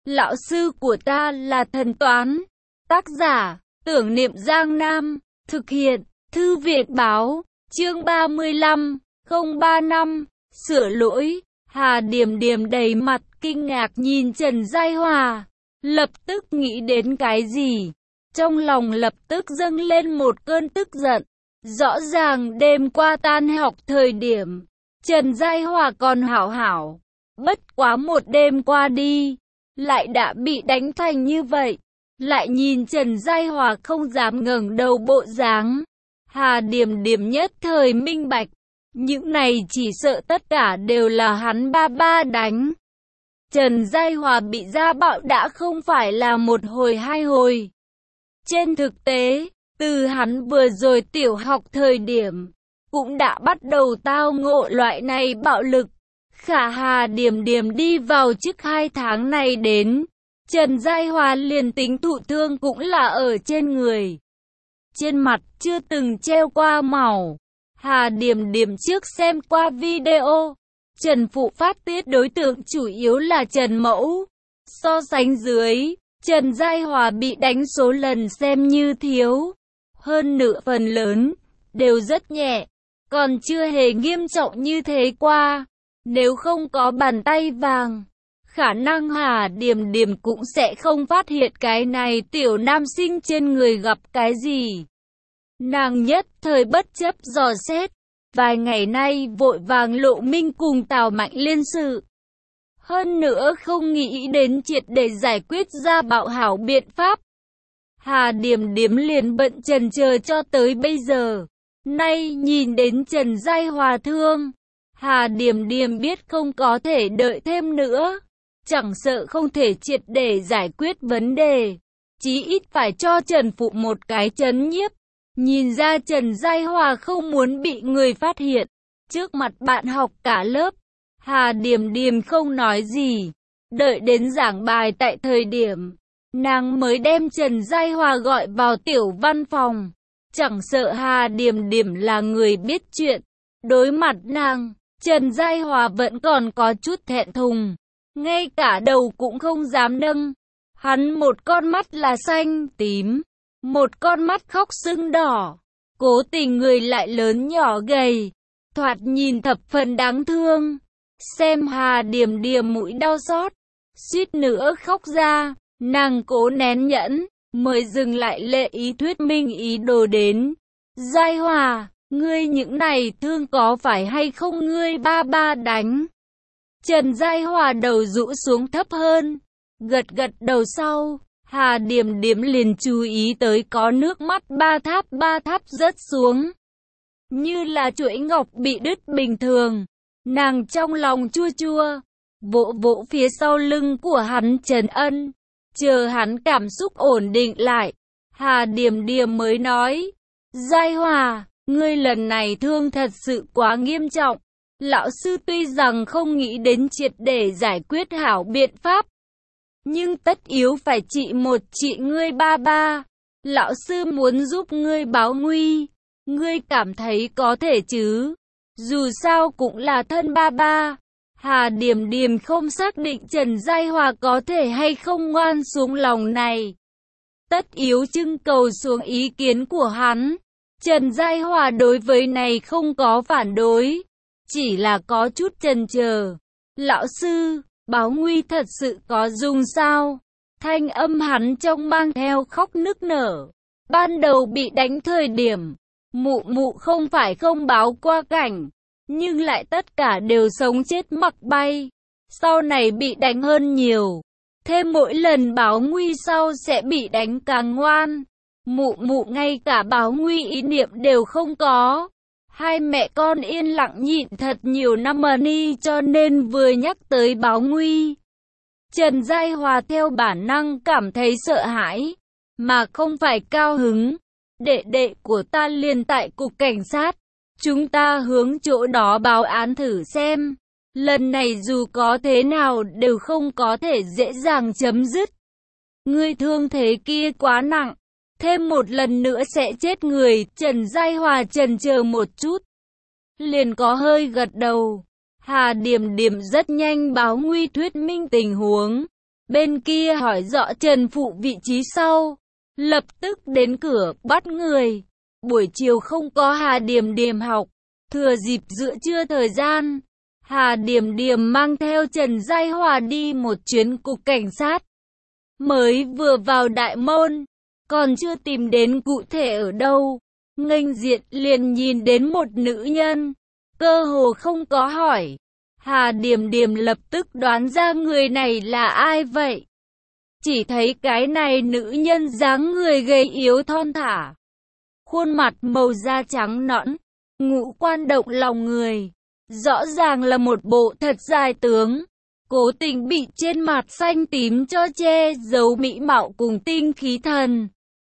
Lão sư của ta là thần toán. Tác giả, Tưởng Niệm Giang Nam. Thực hiện, Thư viện báo. Chương 35, 035. Sửa lỗi. Hà Điềm Điềm đầy mặt kinh ngạc nhìn Trần Giai Hòa. Lập tức nghĩ đến cái gì? Trong lòng lập tức dâng lên một cơn tức giận. Rõ ràng đêm qua tan học thời điểm, Trần Giai Hòa còn hảo hảo. Bất quá một đêm qua đi, lại đã bị đánh thành như vậy. Lại nhìn Trần Giai Hòa không dám ngẩng đầu bộ dáng. Hà Điềm Điềm nhất thời minh bạch. Những này chỉ sợ tất cả đều là hắn ba ba đánh. Trần Giai Hòa bị gia bạo đã không phải là một hồi hai hồi. Trên thực tế, từ hắn vừa rồi tiểu học thời điểm, cũng đã bắt đầu tao ngộ loại này bạo lực. Khả Hà Điềm Điềm đi vào trước 2 tháng này đến, Trần Giai Hòa liền tính thụ thương cũng là ở trên người. Trên mặt chưa từng treo qua màu. Hà Điềm Điềm trước xem qua video, Trần Phụ phát tiết đối tượng chủ yếu là Trần Mẫu. So sánh dưới, Trần Giai Hòa bị đánh số lần xem như thiếu. Hơn nửa phần lớn, đều rất nhẹ, còn chưa hề nghiêm trọng như thế qua. Nếu không có bàn tay vàng, khả năng Hà Điềm Điềm cũng sẽ không phát hiện cái này tiểu nam sinh trên người gặp cái gì. Nàng nhất thời bất chấp dò xét, vài ngày nay vội vàng lộ minh cùng Tào Mạnh liên sự. Hơn nữa không nghĩ đến triệt để giải quyết ra bạo hảo biện pháp. Hà Điềm Điềm liền bận chần chờ cho tới bây giờ. Nay nhìn đến Trần Giai Hòa thương, Hà Điềm Điềm biết không có thể đợi thêm nữa. Chẳng sợ không thể triệt để giải quyết vấn đề, chí ít phải cho Trần Phụ một cái trấn nhiếp. Nhìn ra Trần Giai Hòa không muốn bị người phát hiện. Trước mặt bạn học cả lớp, Hà Điềm Điềm không nói gì. Đợi đến giảng bài tại thời điểm, nàng mới đem Trần Giai Hòa gọi vào tiểu văn phòng. Chẳng sợ Hà Điềm Điềm là người biết chuyện. Đối mặt nàng, Trần Giai Hòa vẫn còn có chút thẹn thùng. Ngay cả đầu cũng không dám nâng. Hắn một con mắt là xanh, tím. Một con mắt khóc sưng đỏ. Cố tình người lại lớn nhỏ gầy. Thoạt nhìn thập phần đáng thương. Xem Hà Điềm Điềm mũi đau xót, suýt nữa khóc ra. Nàng cố nén nhẫn, mới dừng lại lệ ý thuyết minh ý đồ đến. Giai Hòa, ngươi những này thương có phải hay không ngươi ba ba đánh? Trần Giai Hòa đầu rũ xuống thấp hơn, gật gật đầu sau. Hà Điềm Điềm liền chú ý tới có nước mắt ba tháp rớt xuống. Như là chuỗi ngọc bị đứt bình thường. Nàng trong lòng chua chua, vỗ vỗ phía sau lưng của hắn trấn an. Chờ hắn cảm xúc ổn định lại, Hà Điềm Điềm mới nói. Giai Hòa, ngươi lần này thương thật sự quá nghiêm trọng. Lão sư tuy rằng không nghĩ đến triệt để giải quyết hảo biện pháp, nhưng tất yếu phải trị một trị ngươi ba ba. Lão sư muốn giúp ngươi báo nguy. Ngươi cảm thấy có thể chứ? Dù sao cũng là thân ba ba. Hà Điềm Điềm không xác định Trần Giai Hòa có thể hay không ngoan xuống lòng này. Tất yếu trưng cầu xuống ý kiến của hắn. Trần Giai Hòa đối với này không có phản đối, chỉ là có chút chần chờ. Lão sư, báo nguy thật sự có dùng sao? Thanh âm hắn trông mang theo khóc nức nở. Ban đầu bị đánh thời điểm, mụ mụ không phải không báo qua cảnh, nhưng lại tất cả đều sống chết mặc bay. Sau này bị đánh hơn nhiều, thêm mỗi lần báo nguy sau sẽ bị đánh càng ngoan. Mụ mụ ngay cả báo nguy ý niệm đều không có. Hai mẹ con yên lặng nhịn thật nhiều năm ni, cho nên vừa nhắc tới báo nguy, Trần Giai Hòa theo bản năng cảm thấy sợ hãi, mà không phải cao hứng. Đệ đệ của ta liền tại cục cảnh sát, chúng ta hướng chỗ đó báo án thử xem. Lần này dù có thế nào đều không có thể dễ dàng chấm dứt. Ngươi thương thế kia quá nặng, thêm một lần nữa sẽ chết người. Trần Giai Hòa chần chờ một chút, liền có hơi gật đầu. Hà Điềm Điềm rất nhanh báo nguy thuyết minh tình huống. Bên kia hỏi rõ Trần Phụ vị trí sau, lập tức đến cửa bắt người. Buổi chiều không có Hà Điềm Điềm học, thừa dịp giữa trưa thời gian, Hà Điềm Điềm mang theo Trần Giai Hòa đi một chuyến cục cảnh sát. Mới vừa vào đại môn, còn chưa tìm đến cụ thể ở đâu, nghênh diện liền nhìn đến một nữ nhân, cơ hồ không có hỏi. Hà Điềm Điềm lập tức đoán ra người này là ai vậy. Chỉ thấy cái này nữ nhân dáng người gầy yếu thon thả, khuôn mặt màu da trắng nõn, ngũ quan động lòng người, rõ ràng là một bộ thật dài tướng, cố tình bị trên mặt xanh tím cho che giấu mỹ mạo cùng tinh khí thần.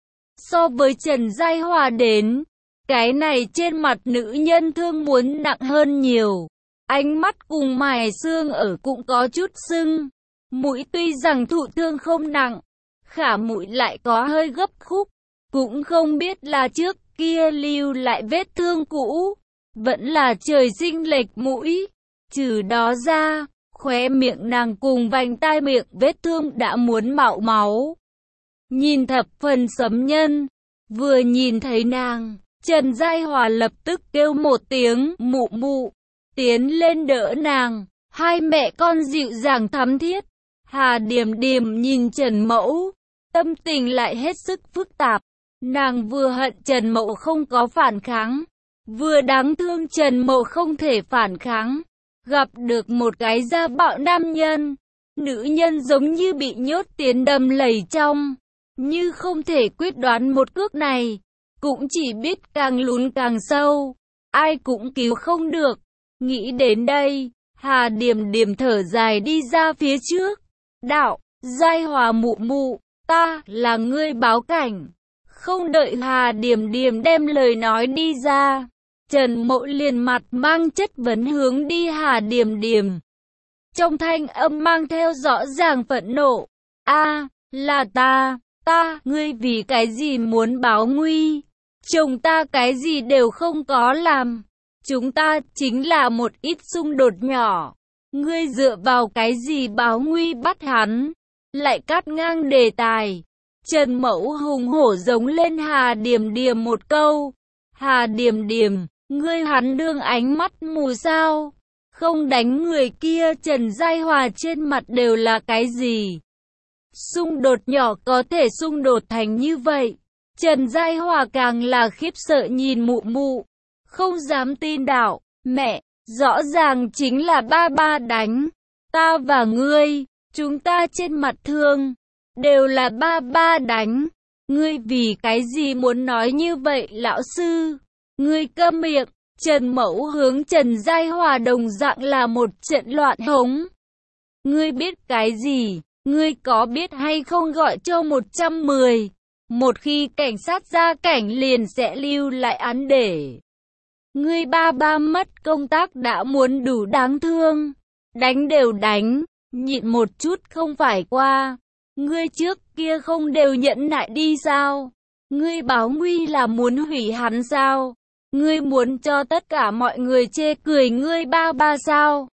So với Trần Giai Hòa đến, cái này trên mặt nữ nhân thương muốn nặng hơn nhiều. Ánh mắt cùng mày xương ở cũng có chút sưng. Mũi tuy rằng thụ thương không nặng, khả mũi lại có hơi gấp khúc. Cũng không biết là trước kia lưu lại vết thương cũ, vẫn là trời sinh lệch mũi. Trừ đó ra, khóe miệng nàng cùng vành tai miệng vết thương đã muốn mạo máu. Nhìn thập phần sấm nhân, vừa nhìn thấy nàng, Trần Giai Hòa lập tức kêu một tiếng mụ mụ, tiến lên đỡ nàng. Hai mẹ con dịu dàng thắm thiết. Hà Điềm Điềm nhìn Trần Mẫu, tâm tình lại hết sức phức tạp. Nàng vừa hận Trần Mẫu không có phản kháng, vừa đáng thương Trần Mẫu không thể phản kháng. Gặp được một cái gia bạo nam nhân, nữ nhân giống như bị nhốt tiến đầm lầy trong, như không thể quyết đoán một cước này, cũng chỉ biết càng lún càng sâu, ai cũng cứu không được. Nghĩ đến đây, Hà Điềm Điềm thở dài đi ra phía trước, đạo, Giai Hòa mụ mụ, ta là ngươi báo cảnh. Không đợi Hà Điềm Điềm đem lời nói đi ra, Trần Mẫu liền mặt mang chất vấn hướng đi Hà Điềm Điềm. Trong thanh âm mang theo rõ ràng phẫn nộ, là ta, ngươi vì cái gì muốn báo nguy? Chồng ta cái gì đều không có làm. Chúng ta chính là một ít xung đột nhỏ. Ngươi dựa vào cái gì báo nguy bắt hắn? Lại cắt ngang đề tài. Trần Mẫu hùng hổ giống lên Hà Điềm Điềm một câu. Hà Điềm Điềm, ngươi hắn đương ánh mắt mù sao? Không đánh người kia. Trần Giai Hòa trên mặt đều là cái gì? Xung đột nhỏ có thể xung đột thành như vậy. Trần Giai Hòa càng là khiếp sợ nhìn mụ mụ, không dám tin đạo, mẹ, rõ ràng chính là ba đánh. Ta và ngươi, chúng ta trên mặt thương, đều là ba đánh. Ngươi vì cái gì muốn nói như vậy lão sư? Ngươi câm miệng. Trần Mẫu hướng Trần Giai Hòa đồng dạng là một trận loạn hống. Ngươi biết cái gì? Ngươi có biết hay không gọi cho 110? Một khi cảnh sát ra cảnh liền sẽ lưu lại án để. Ngươi ba mất công tác đã muốn đủ đáng thương. Đánh đều đánh, nhịn một chút không phải qua. Ngươi trước kia không đều nhẫn nại đi sao? Ngươi báo nguy là muốn hủy hắn sao? Ngươi muốn cho tất cả mọi người chê cười ngươi ba sao?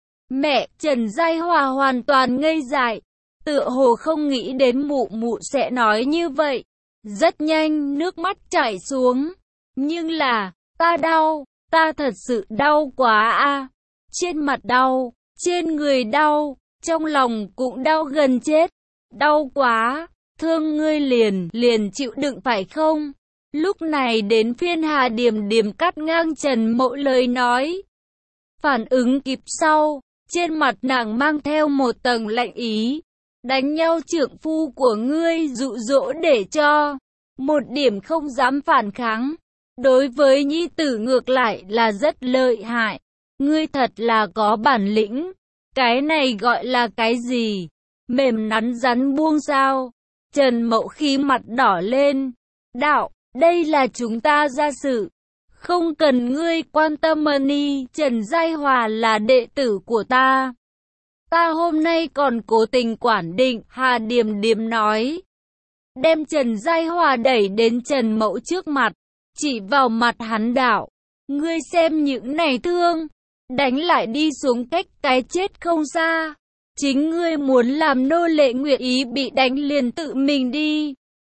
Mẹ, Trần Giai Hòa hoàn toàn ngây dại, tựa hồ không nghĩ đến mụ mụ sẽ nói như vậy. Rất nhanh nước mắt chảy xuống. Nhưng là, ta đau, ta thật sự đau quá a. Trên mặt đau, trên người đau, trong lòng cũng đau gần chết. Đau quá, thương ngươi liền chịu đựng phải không? Lúc này đến phiên Hà Điềm Điềm cắt ngang Trần Mẫu lời nói. Phản ứng kịp sau, trên mặt nàng mang theo một tầng lạnh ý. Đánh nhau trượng phu của ngươi dụ dỗ để cho một điểm không dám phản kháng. Đối với nhi tử ngược lại là rất lợi hại. Ngươi thật là có bản lĩnh. Cái này gọi là cái gì? Mềm nắn rắn buông sao? Trần Mẫu khí mặt đỏ lên. Đạo, đây là chúng ta ra sự. Không cần ngươi quan tâm ni. Trần Giai Hòa là đệ tử của ta. Ta hôm nay còn cố tình quản định. Hà Điềm Điềm nói. Đem Trần Giai Hòa đẩy đến Trần Mẫu trước mặt. Chỉ vào mặt hắn đạo. Ngươi xem những này thương. Đánh lại đi xuống cách cái chết không xa. Chính ngươi muốn làm nô lệ nguyện ý bị đánh liền tự mình đi.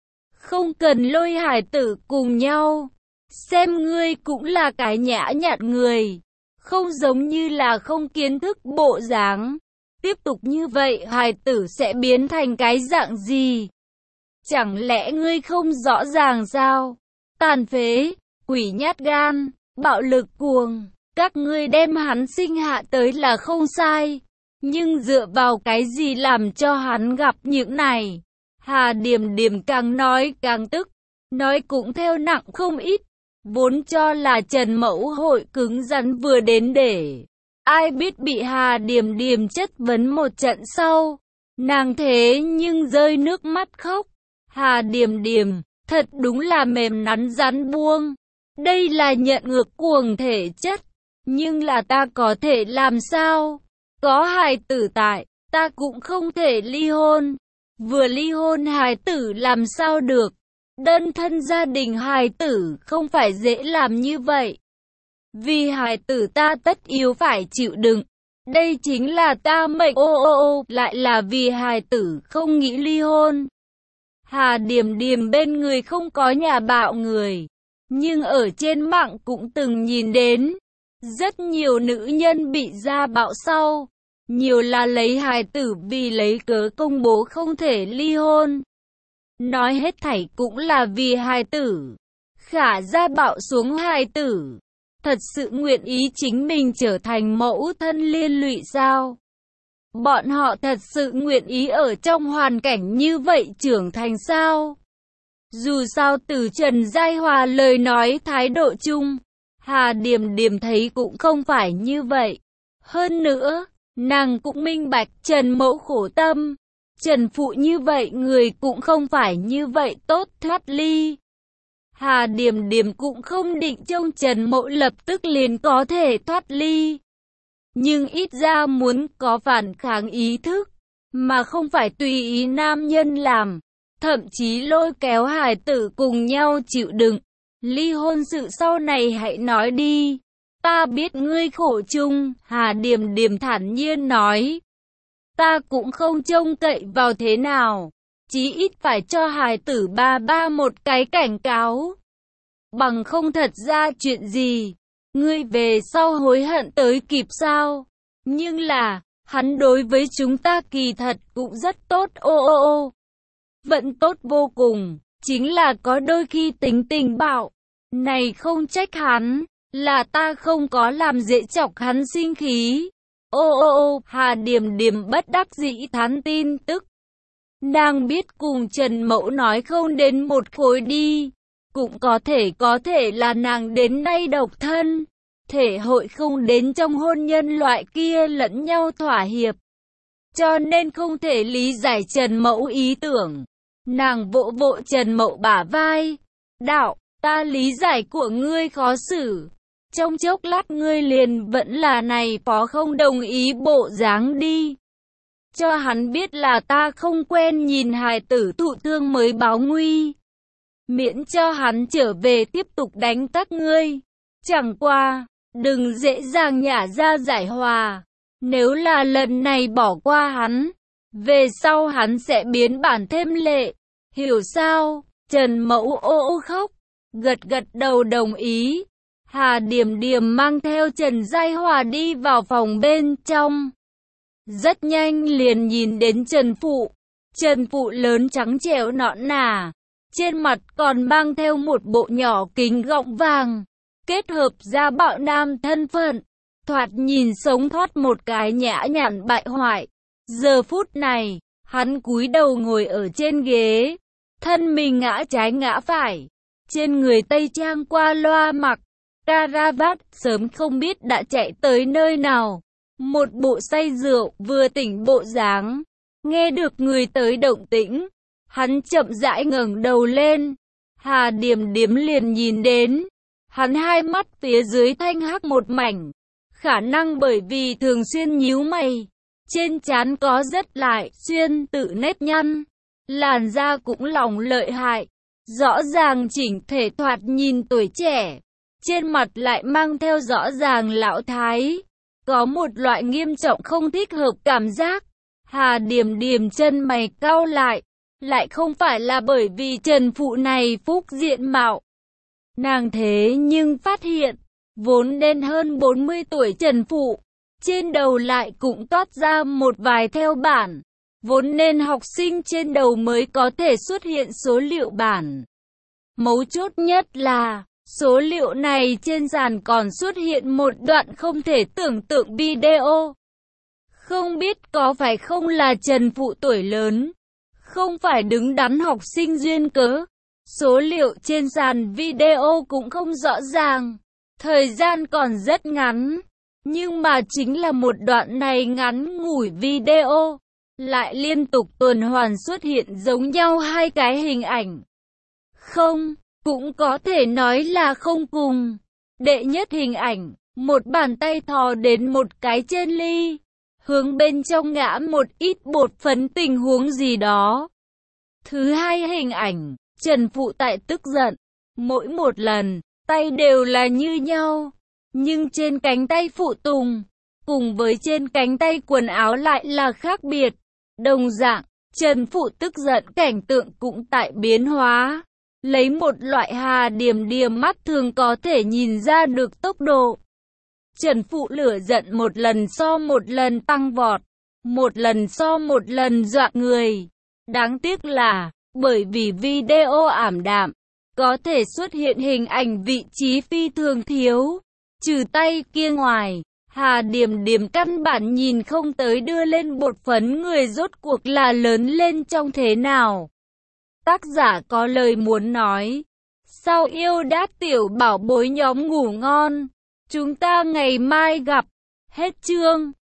Không cần lôi hải tử cùng nhau. Xem ngươi cũng là cái nhã nhặn người. Không giống như là không kiến thức bộ dáng. Tiếp tục như vậy hải tử sẽ biến thành cái dạng gì? Chẳng lẽ ngươi không rõ ràng sao? Tàn phế, quỷ nhát gan, bạo lực cuồng. Các ngươi đem hắn sinh hạ tới là không sai. Nhưng dựa vào cái gì làm cho hắn gặp những này? Hà Điềm Điềm càng nói càng tức. Nói cũng theo nặng không ít. Vốn cho là Trần Mẫu hội cứng rắn vừa đến để. Ai biết bị Hà Điềm Điềm chất vấn một trận sau. Nàng thế nhưng rơi nước mắt khóc. Hà Điềm Điềm, thật đúng là mềm nắn rắn buông. Đây là nhận ngược cuồng thể chất. Nhưng là ta có thể làm sao? Có hài tử tại, ta cũng không thể ly hôn. Vừa ly hôn hài tử làm sao được? Đơn thân gia đình hài tử không phải dễ làm như vậy. Vì hài tử ta tất yếu phải chịu đựng. Đây chính là ta mệnh lại là vì hài tử không nghĩ ly hôn. Hà Điềm Điềm bên người không có nhà bạo người. Nhưng ở trên mạng cũng từng nhìn đến. Rất nhiều nữ nhân bị gia bạo sau. Nhiều là lấy hài tử vì lấy cớ công bố không thể ly hôn. Nói hết thảy cũng là vì hài tử. Khả gia bạo xuống hài tử. Thật sự nguyện ý chính mình trở thành mẫu thân liên lụy sao? Bọn họ thật sự nguyện ý ở trong hoàn cảnh như vậy trưởng thành sao? Dù sao từ Trần Giai Hòa lời nói thái độ chung, Hà Điềm Điềm thấy cũng không phải như vậy. Hơn nữa, nàng cũng minh bạch Trần Mẫu khổ tâm. Trần Phụ như vậy người cũng không phải như vậy tốt thoát ly. Hà Điềm Điềm cũng không định trông Trần Mẫu lập tức liền có thể thoát ly. Nhưng ít ra muốn có phản kháng ý thức, mà không phải tùy ý nam nhân làm. Thậm chí lôi kéo hài tử cùng nhau chịu đựng. Ly hôn sự sau này hãy nói đi. Ta biết ngươi khổ chung, Hà Điềm Điềm thản nhiên nói. Ta cũng không trông cậy vào thế nào. Chí ít phải cho hài tử ba một cái cảnh cáo. Bằng không thật ra chuyện gì. Ngươi về sau hối hận tới kịp sao? Nhưng là, hắn đối với chúng ta kỳ thật cũng rất tốt Vẫn tốt vô cùng, chính là có đôi khi tính tình bạo. Này không trách hắn, là ta không có làm dễ chọc hắn sinh khí. Hà Điềm Điềm bất đắc dĩ thán tin tức. Nàng biết cùng Trần Mẫu nói không đến một khối đi. Cũng có thể là nàng đến nay độc thân. Thể hội không đến trong hôn nhân loại kia lẫn nhau thỏa hiệp. Cho nên không thể lý giải Trần Mẫu ý tưởng. Nàng vỗ vỗ Trần Mẫu bả vai. Đạo, ta lý giải của ngươi khó xử. Trong chốc lát ngươi liền vẫn là này phó không đồng ý bộ dáng đi. Cho hắn biết là ta không quen nhìn hài tử thụ thương mới báo nguy. Miễn cho hắn trở về tiếp tục đánh các ngươi. Chẳng qua, đừng dễ dàng nhả ra giải hòa. Nếu là lần này bỏ qua hắn, về sau hắn sẽ biến bản thêm lệ. Hiểu sao? Trần Mẫu khóc, gật đầu đồng ý. Hà Điềm Điềm mang theo Trần Giai Hòa đi vào phòng bên trong. Rất nhanh liền nhìn đến Trần Phụ. Trần Phụ lớn trắng trẻo nõn nà. Trên mặt còn mang theo một bộ nhỏ kính gọng vàng. Kết hợp ra bạo nam thân phận. Thoạt nhìn sống thoát một cái nhã nhặn bại hoại. Giờ phút này, hắn cúi đầu ngồi ở trên ghế. Thân mình ngã trái ngã phải. Trên người tây trang qua loa mặc. Caravat sớm không biết đã chạy tới nơi nào. Một bộ say rượu vừa tỉnh bộ dáng. Nghe được người tới động tĩnh. Hắn chậm rãi ngẩng đầu lên. Hà Điềm Điềm liền nhìn đến. Hắn hai mắt phía dưới thanh hắc một mảnh. Khả năng bởi vì thường xuyên nhíu mày. Trên trán có rất lại xuyên tự nếp nhăn. Làn da cũng lỏng lợi hại. Rõ ràng chỉnh thể thoạt nhìn tuổi trẻ. Trên mặt lại mang theo rõ ràng lão thái. Có một loại nghiêm trọng không thích hợp cảm giác. Hà Điềm Điềm chân mày cau lại không phải là bởi vì Trần Phụ này phúc diện mạo. Nàng thế nhưng phát hiện, vốn nên hơn 40 tuổi Trần Phụ, trên đầu lại cũng toát ra một vài theo bản. Vốn nên học sinh trên đầu mới có thể xuất hiện số liệu bản. Mấu chốt nhất là, số liệu này trên dàn còn xuất hiện một đoạn không thể tưởng tượng video. Không biết có phải không là Trần Phụ tuổi lớn, không phải đứng đắn học sinh duyên cớ. Số liệu trên dàn video cũng không rõ ràng, thời gian còn rất ngắn. Nhưng mà chính là một đoạn này ngắn ngủi video, lại liên tục tuần hoàn xuất hiện giống nhau hai cái hình ảnh. Không, cũng có thể nói là không cùng. Đệ nhất hình ảnh, một bàn tay thò đến một cái trên ly, hướng bên trong ngã một ít bột phấn tình huống gì đó. Thứ hai hình ảnh, Trần Phụ tại tức giận, mỗi một lần, tay đều là như nhau. Nhưng trên cánh tay phụ tùng, cùng với trên cánh tay quần áo lại là khác biệt. Đồng dạng, Trần Phụ tức giận cảnh tượng cũng tại biến hóa. Lấy một loại Hà Điềm Điềm mắt thường có thể nhìn ra được tốc độ. Trần Phụ lửa giận một lần so một lần tăng vọt, một lần so một lần dọa người. Đáng tiếc là, bởi vì video ảm đạm, có thể xuất hiện hình ảnh vị trí phi thường thiếu. Trừ tay kia ngoài, Hà Điềm Điềm căn bản nhìn không tới đưa lên bột phấn người rốt cuộc là lớn lên trong thế nào. Tác giả có lời muốn nói. Sau yêu đát tiểu bảo bối nhóm ngủ ngon. Chúng ta ngày mai gặp. Hết chương.